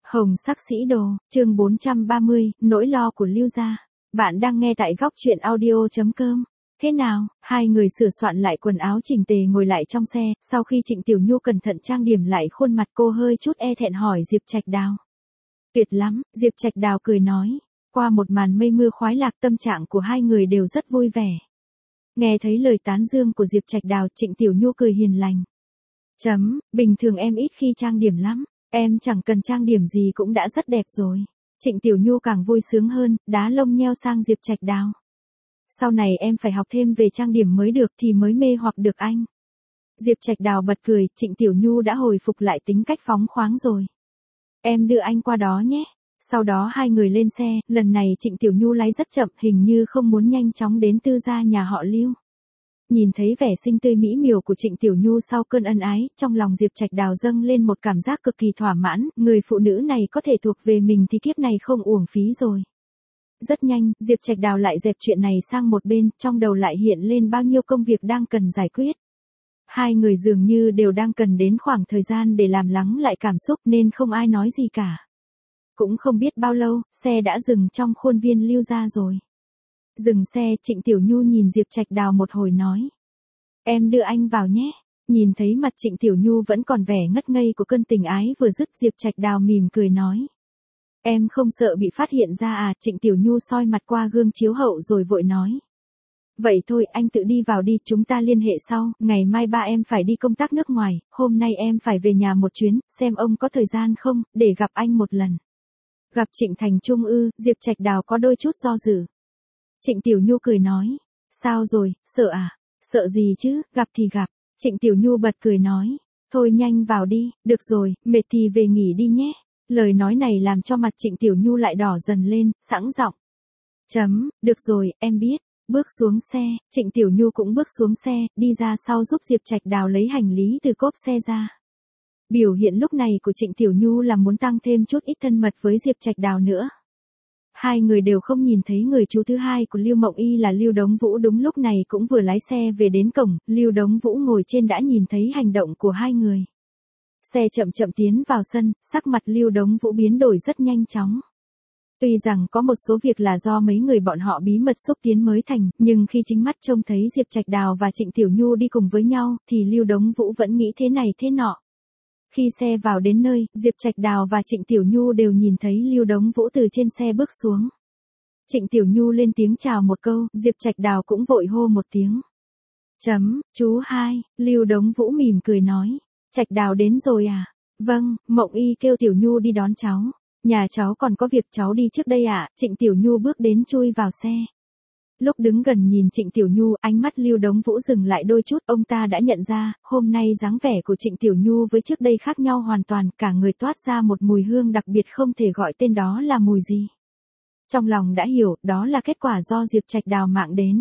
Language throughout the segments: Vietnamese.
Hồng sắc sĩ đồ, chương 430, nỗi lo của Lưu gia. Bạn đang nghe tại góc truyện audio.com. Thế nào, hai người sửa soạn lại quần áo chỉnh tề ngồi lại trong xe, sau khi Trịnh Tiểu Nhu cẩn thận trang điểm lại khuôn mặt cô hơi chút e thẹn hỏi Diệp Trạch Đào. Tuyệt lắm, Diệp Trạch Đào cười nói. Qua một màn mây mưa khoái lạc tâm trạng của hai người đều rất vui vẻ. Nghe thấy lời tán dương của Diệp Trạch Đào, Trịnh Tiểu Nhu cười hiền lành. Bình thường em ít khi trang điểm lắm. Em chẳng cần trang điểm gì cũng đã rất đẹp rồi. Trịnh Tiểu Nhu càng vui sướng hơn, đá lông nheo sang Diệp Trạch Đào. Sau này em phải học thêm về trang điểm mới được thì mới mê hoặc được anh. Diệp Trạch Đào bật cười, Trịnh Tiểu Nhu đã hồi phục lại tính cách phóng khoáng rồi. Em đưa anh qua đó nhé. Sau đó hai người lên xe, lần này Trịnh Tiểu Nhu lái rất chậm, hình như không muốn nhanh chóng đến tư gia nhà họ Lưu. Nhìn thấy vẻ xinh tươi mỹ miều của Trịnh Tiểu Nhu sau cơn ân ái, trong lòng Diệp Trạch Đào dâng lên một cảm giác cực kỳ thỏa mãn, người phụ nữ này có thể thuộc về mình thì kiếp này không uổng phí rồi. Rất nhanh, Diệp Trạch Đào lại dẹp chuyện này sang một bên, trong đầu lại hiện lên bao nhiêu công việc đang cần giải quyết. Hai người dường như đều đang cần đến khoảng thời gian để làm lắng lại cảm xúc nên không ai nói gì cả. Cũng không biết bao lâu, xe đã dừng trong khuôn viên Lưu gia rồi. Dừng xe, Trịnh Tiểu Nhu nhìn Diệp Trạch Đào một hồi nói. Em đưa anh vào nhé. Nhìn thấy mặt Trịnh Tiểu Nhu vẫn còn vẻ ngất ngây của cơn tình ái vừa dứt, Diệp Trạch Đào mỉm cười nói. Em không sợ bị phát hiện ra à? Trịnh Tiểu Nhu soi mặt qua gương chiếu hậu rồi vội nói. Vậy thôi, anh tự đi vào đi, chúng ta liên hệ sau, ngày mai ba em phải đi công tác nước ngoài, hôm nay em phải về nhà một chuyến, xem ông có thời gian không, để gặp anh một lần. Gặp Trịnh Thành Trung ư? Diệp Trạch Đào có đôi chút do dự. Trịnh Tiểu Nhu cười nói. Sao rồi, sợ à? Sợ gì chứ, gặp thì gặp. Trịnh Tiểu Nhu bật cười nói. Thôi nhanh vào đi, được rồi, mệt thì về nghỉ đi nhé. Lời nói này làm cho mặt Trịnh Tiểu Nhu lại đỏ dần lên, sẵn giọng. Được rồi, em biết. Bước xuống xe, Trịnh Tiểu Nhu cũng bước xuống xe, đi ra sau giúp Diệp Trạch Đào lấy hành lý từ cốp xe ra. Biểu hiện lúc này của Trịnh Tiểu Nhu là muốn tăng thêm chút ít thân mật với Diệp Trạch Đào nữa. Hai người đều không nhìn thấy người chú thứ hai của Lưu Mộng Y là Lưu Đống Vũ đúng lúc này cũng vừa lái xe về đến cổng, Lưu Đống Vũ ngồi trên đã nhìn thấy hành động của hai người. Xe chậm chậm tiến vào sân, sắc mặt Lưu Đống Vũ biến đổi rất nhanh chóng. Tuy rằng có một số việc là do mấy người bọn họ bí mật xúc tiến mới thành, nhưng khi chính mắt trông thấy Diệp Trạch Đào và Trịnh Tiểu Nhu đi cùng với nhau, thì Lưu Đống Vũ vẫn nghĩ thế này thế nọ. Khi xe vào đến nơi, Diệp Trạch Đào và Trịnh Tiểu Nhu đều nhìn thấy Lưu Đống Vũ từ trên xe bước xuống. Trịnh Tiểu Nhu lên tiếng chào một câu, Diệp Trạch Đào cũng vội hô một tiếng. Chú hai, Lưu Đống Vũ mỉm cười nói. Trạch Đào đến rồi à? Vâng, Mộng Y kêu Tiểu Nhu đi đón cháu. Nhà cháu còn có việc, cháu đi trước đây ạ. Trịnh Tiểu Nhu bước đến chui vào xe. Lúc đứng gần nhìn Trịnh Tiểu Nhu, ánh mắt Lưu Đống Vũ dừng lại đôi chút, ông ta đã nhận ra, hôm nay dáng vẻ của Trịnh Tiểu Nhu với trước đây khác nhau hoàn toàn, cả người toát ra một mùi hương đặc biệt không thể gọi tên đó là mùi gì. Trong lòng đã hiểu, đó là kết quả do Diệp Trạch Đào mạng đến.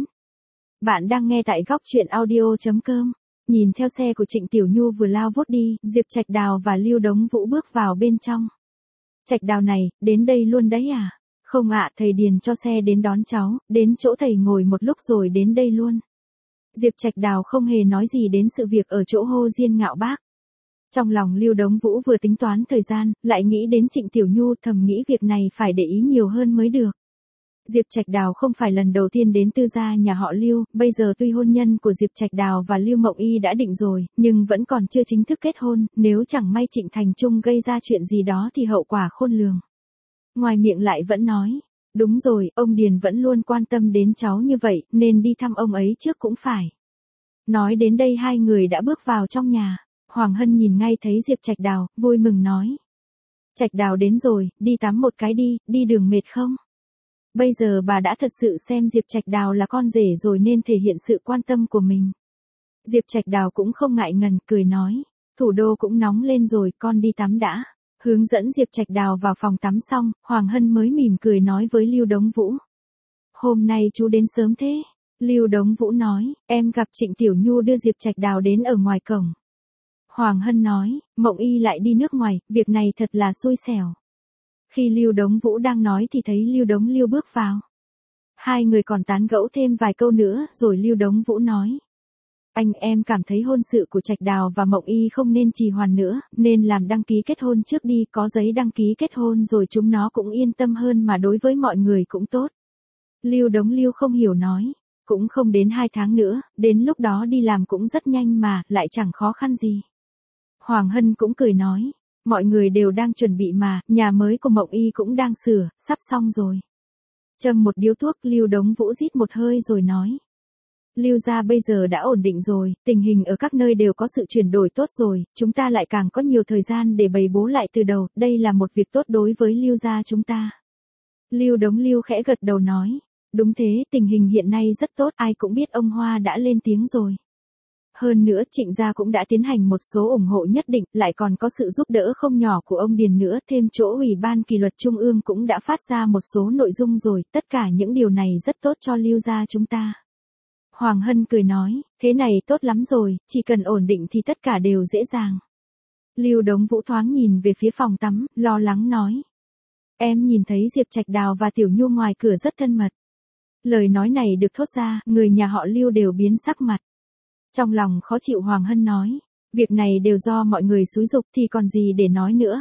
Bạn đang nghe tại góc truyện audio.com. Nhìn theo xe của Trịnh Tiểu Nhu vừa lao vút đi, Diệp Trạch Đào và Lưu Đống Vũ bước vào bên trong. Trạch Đào này, đến đây luôn đấy à? Không ạ, thầy điền cho xe đến đón cháu, đến chỗ thầy ngồi một lúc rồi đến đây luôn. Diệp Trạch Đào không hề nói gì đến sự việc ở chỗ Hồ Diên Ngạo Bác. Trong lòng Lưu Đống Vũ vừa tính toán thời gian, lại nghĩ đến Trịnh Tiểu Nhu, thầm nghĩ việc này phải để ý nhiều hơn mới được. Diệp Trạch Đào không phải lần đầu tiên đến tư gia nhà họ Lưu, bây giờ tuy hôn nhân của Diệp Trạch Đào và Lưu Mộng Y đã định rồi, nhưng vẫn còn chưa chính thức kết hôn, nếu chẳng may Trịnh Thành Trung gây ra chuyện gì đó thì hậu quả khôn lường. Ngoài miệng lại vẫn nói, đúng rồi, ông Điền vẫn luôn quan tâm đến cháu như vậy, nên đi thăm ông ấy trước cũng phải. Nói đến đây hai người đã bước vào trong nhà, Hoàng Hân nhìn ngay thấy Diệp Trạch Đào, vui mừng nói. Trạch Đào đến rồi, đi tắm một cái đi đường mệt không? Bây giờ bà đã thật sự xem Diệp Trạch Đào là con rể rồi nên thể hiện sự quan tâm của mình. Diệp Trạch Đào cũng không ngại ngần, cười nói, thủ đô cũng nóng lên rồi, con đi tắm đã. Hướng dẫn Diệp Trạch Đào vào phòng tắm xong, Hoàng Hân mới mỉm cười nói với Lưu Đống Vũ. Hôm nay chú đến sớm thế. Lưu Đống Vũ nói, em gặp Trịnh Tiểu Nhu đưa Diệp Trạch Đào đến ở ngoài cổng. Hoàng Hân nói, Mộng Y lại đi nước ngoài, việc này thật là xui xẻo. Khi Lưu Đống Vũ đang nói thì thấy Lưu Đống Lưu bước vào. Hai người còn tán gẫu thêm vài câu nữa rồi Lưu Đống Vũ nói. Anh em cảm thấy hôn sự của Trạch Đào và Mộng Y không nên trì hoãn nữa, nên làm đăng ký kết hôn trước đi, có giấy đăng ký kết hôn rồi chúng nó cũng yên tâm hơn mà đối với mọi người cũng tốt. Lưu Đống Lưu không hiểu nói, cũng không đến 2 tháng nữa, đến lúc đó đi làm cũng rất nhanh mà, lại chẳng khó khăn gì. Hoàng Hân cũng cười nói, mọi người đều đang chuẩn bị mà, nhà mới của Mộng Y cũng đang sửa, sắp xong rồi. Châm một điếu thuốc, Lưu Đống Vũ rít một hơi rồi nói. Lưu gia bây giờ đã ổn định rồi, tình hình ở các nơi đều có sự chuyển đổi tốt rồi, chúng ta lại càng có nhiều thời gian để bày bố lại từ đầu, đây là một việc tốt đối với Lưu gia chúng ta. Lưu Đống Lưu khẽ gật đầu nói, đúng thế, tình hình hiện nay rất tốt, ai cũng biết ông Hoa đã lên tiếng rồi. Hơn nữa Trịnh gia cũng đã tiến hành một số ủng hộ nhất định, lại còn có sự giúp đỡ không nhỏ của ông Điền nữa, thêm chỗ Ủy ban Kỷ luật Trung ương cũng đã phát ra một số nội dung rồi, tất cả những điều này rất tốt cho Lưu gia chúng ta. Hoàng Hân cười nói, thế này tốt lắm rồi, chỉ cần ổn định thì tất cả đều dễ dàng. Lưu Đống Vũ thoáng nhìn về phía phòng tắm, lo lắng nói. Em nhìn thấy Diệp Trạch Đào và Tiểu Nhu ngoài cửa rất thân mật. Lời nói này được thốt ra, người nhà họ Lưu đều biến sắc mặt. Trong lòng khó chịu Hoàng Hân nói, việc này đều do mọi người xúi giục thì còn gì để nói nữa.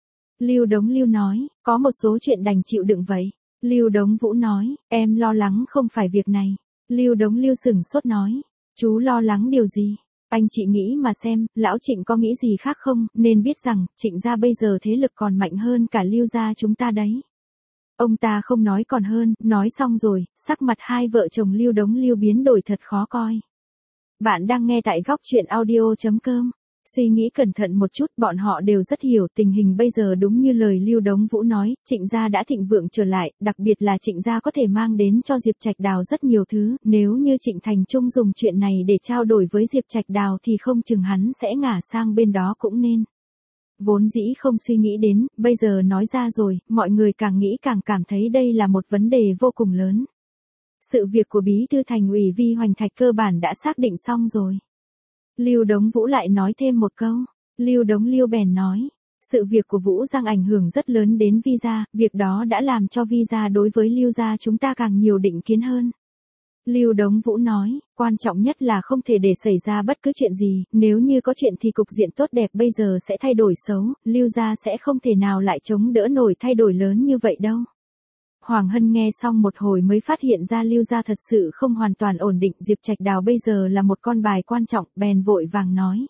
Lưu Đống Lưu nói, có một số chuyện đành chịu đựng vậy. Lưu Đống Vũ nói, em lo lắng không phải việc này. Lưu Đống Lưu sửng sốt nói, chú lo lắng điều gì? Anh chị nghĩ mà xem, lão Trịnh có nghĩ gì khác không, nên biết rằng, Trịnh gia bây giờ thế lực còn mạnh hơn cả Lưu gia chúng ta đấy. Ông ta không nói còn hơn, nói xong rồi, sắc mặt hai vợ chồng Lưu Đống Lưu biến đổi thật khó coi. Bạn đang nghe tại góc truyện audio.com. Suy nghĩ cẩn thận một chút, bọn họ đều rất hiểu tình hình bây giờ đúng như lời Lưu Đống Vũ nói, Trịnh gia đã thịnh vượng trở lại, đặc biệt là Trịnh gia có thể mang đến cho Diệp Trạch Đào rất nhiều thứ, nếu như Trịnh Thành Trung dùng chuyện này để trao đổi với Diệp Trạch Đào thì không chừng hắn sẽ ngả sang bên đó cũng nên. Vốn dĩ không suy nghĩ đến, bây giờ nói ra rồi, mọi người càng nghĩ càng cảm thấy đây là một vấn đề vô cùng lớn. Sự việc của Bí thư Thành ủy Vi Hoành Thạch cơ bản đã xác định xong rồi. Lưu Đống Vũ lại nói thêm một câu. Lưu Đống Lưu bèn nói, sự việc của Vũ Giang ảnh hưởng rất lớn đến Vi gia, việc đó đã làm cho Vi gia đối với Lưu gia chúng ta càng nhiều định kiến hơn. Lưu Đống Vũ nói, quan trọng nhất là không thể để xảy ra bất cứ chuyện gì, nếu như có chuyện thì cục diện tốt đẹp bây giờ sẽ thay đổi xấu, Lưu gia sẽ không thể nào lại chống đỡ nổi thay đổi lớn như vậy đâu. Hoàng Hân nghe xong một hồi mới phát hiện ra Lưu gia thật sự không hoàn toàn ổn định, Diệp Trạch Đào bây giờ là một con bài quan trọng, bèn vội vàng nói.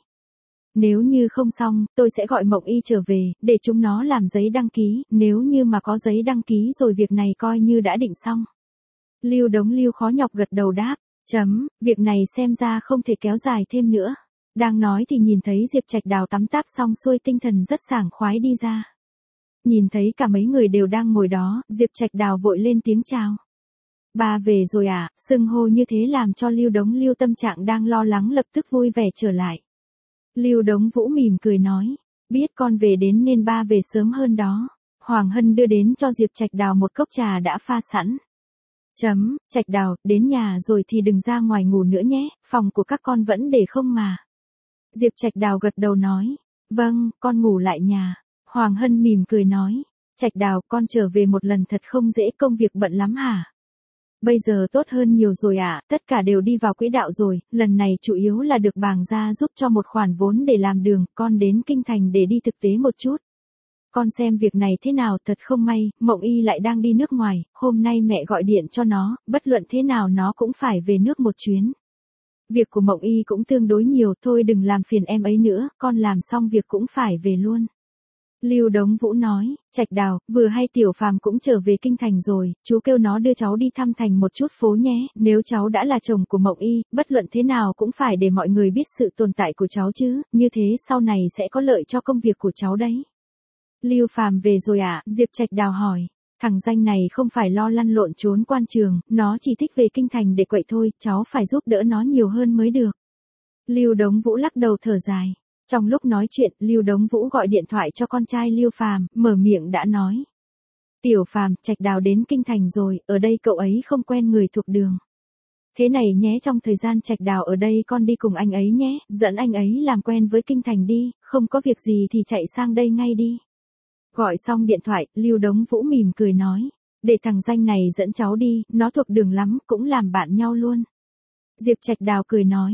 Nếu như không xong, tôi sẽ gọi Mộng Y trở về, để chúng nó làm giấy đăng ký, nếu như mà có giấy đăng ký rồi việc này coi như đã định xong. Lưu Đống Lưu khó nhọc gật đầu đáp, việc này xem ra không thể kéo dài thêm nữa. Đang nói thì nhìn thấy Diệp Trạch Đào tắm táp xong xuôi tinh thần rất sảng khoái đi ra. Nhìn thấy cả mấy người đều đang ngồi đó, Diệp Trạch Đào vội lên tiếng chào. Ba về rồi à, xưng hô như thế làm cho Lưu Đống Lưu tâm trạng đang lo lắng lập tức vui vẻ trở lại. Lưu Đống Vũ mỉm cười nói, biết con về đến nên ba về sớm hơn đó. Hoàng Hân đưa đến cho Diệp Trạch Đào một cốc trà đã pha sẵn. Trạch Đào, đến nhà rồi thì đừng ra ngoài ngủ nữa nhé, phòng của các con vẫn để không mà. Diệp Trạch Đào gật đầu nói, vâng, con ngủ lại nhà. Hoàng Hân mỉm cười nói, Trạch Đào, con trở về một lần thật không dễ, công việc bận lắm hả? Bây giờ tốt hơn nhiều rồi ạ, tất cả đều đi vào quỹ đạo rồi, lần này chủ yếu là được Bàng gia giúp cho một khoản vốn để làm đường, con đến Kinh Thành để đi thực tế một chút. Con xem việc này thế nào, thật không may, Mộng Y lại đang đi nước ngoài, hôm nay mẹ gọi điện cho nó, bất luận thế nào nó cũng phải về nước một chuyến. Việc của Mộng Y cũng tương đối nhiều, thôi đừng làm phiền em ấy nữa, con làm xong việc cũng phải về luôn. Lưu Đống Vũ nói, Trạch Đào, vừa hay Tiểu Phàm cũng trở về Kinh Thành rồi, chú kêu nó đưa cháu đi thăm thành một chút phố nhé, nếu cháu đã là chồng của Mộng Y, bất luận thế nào cũng phải để mọi người biết sự tồn tại của cháu chứ, như thế sau này sẽ có lợi cho công việc của cháu đấy. Lưu Phàm về rồi à, Diệp Trạch Đào hỏi, thằng danh này không phải lo lăn lộn trốn quan trường, nó chỉ thích về Kinh Thành để quậy thôi, cháu phải giúp đỡ nó nhiều hơn mới được. Lưu Đống Vũ lắc đầu thở dài. Trong lúc nói chuyện, Lưu Đống Vũ gọi điện thoại cho con trai Lưu Phàm, mở miệng đã nói. Tiểu Phàm, Trạch Đào đến Kinh Thành rồi, ở đây cậu ấy không quen người thuộc đường. Thế này nhé, trong thời gian Trạch Đào ở đây con đi cùng anh ấy nhé, dẫn anh ấy làm quen với Kinh Thành đi, không có việc gì thì chạy sang đây ngay đi. Gọi xong điện thoại, Lưu Đống Vũ mỉm cười nói, để thằng danh này dẫn cháu đi, nó thuộc đường lắm, cũng làm bạn nhau luôn. Diệp Trạch Đào cười nói,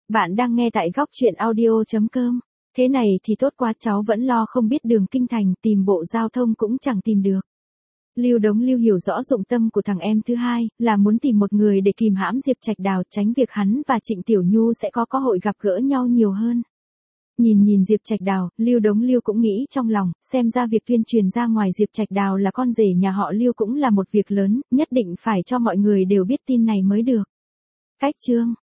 Bạn đang nghe tại góc chuyện audio.com. Thế này thì tốt quá, cháu vẫn lo không biết đường kinh thành, tìm bộ giao thông cũng chẳng tìm được. Lưu Đống Lưu hiểu rõ dụng tâm của thằng em thứ hai, là muốn tìm một người để kìm hãm Diệp Trạch Đào, tránh việc hắn và Trịnh Tiểu Nhu sẽ có cơ hội gặp gỡ nhau nhiều hơn. Nhìn Diệp Trạch Đào, Lưu Đống Lưu cũng nghĩ trong lòng, xem ra việc tuyên truyền ra ngoài Diệp Trạch Đào là con rể nhà họ Lưu cũng là một việc lớn, nhất định phải cho mọi người đều biết tin này mới được. Cách chương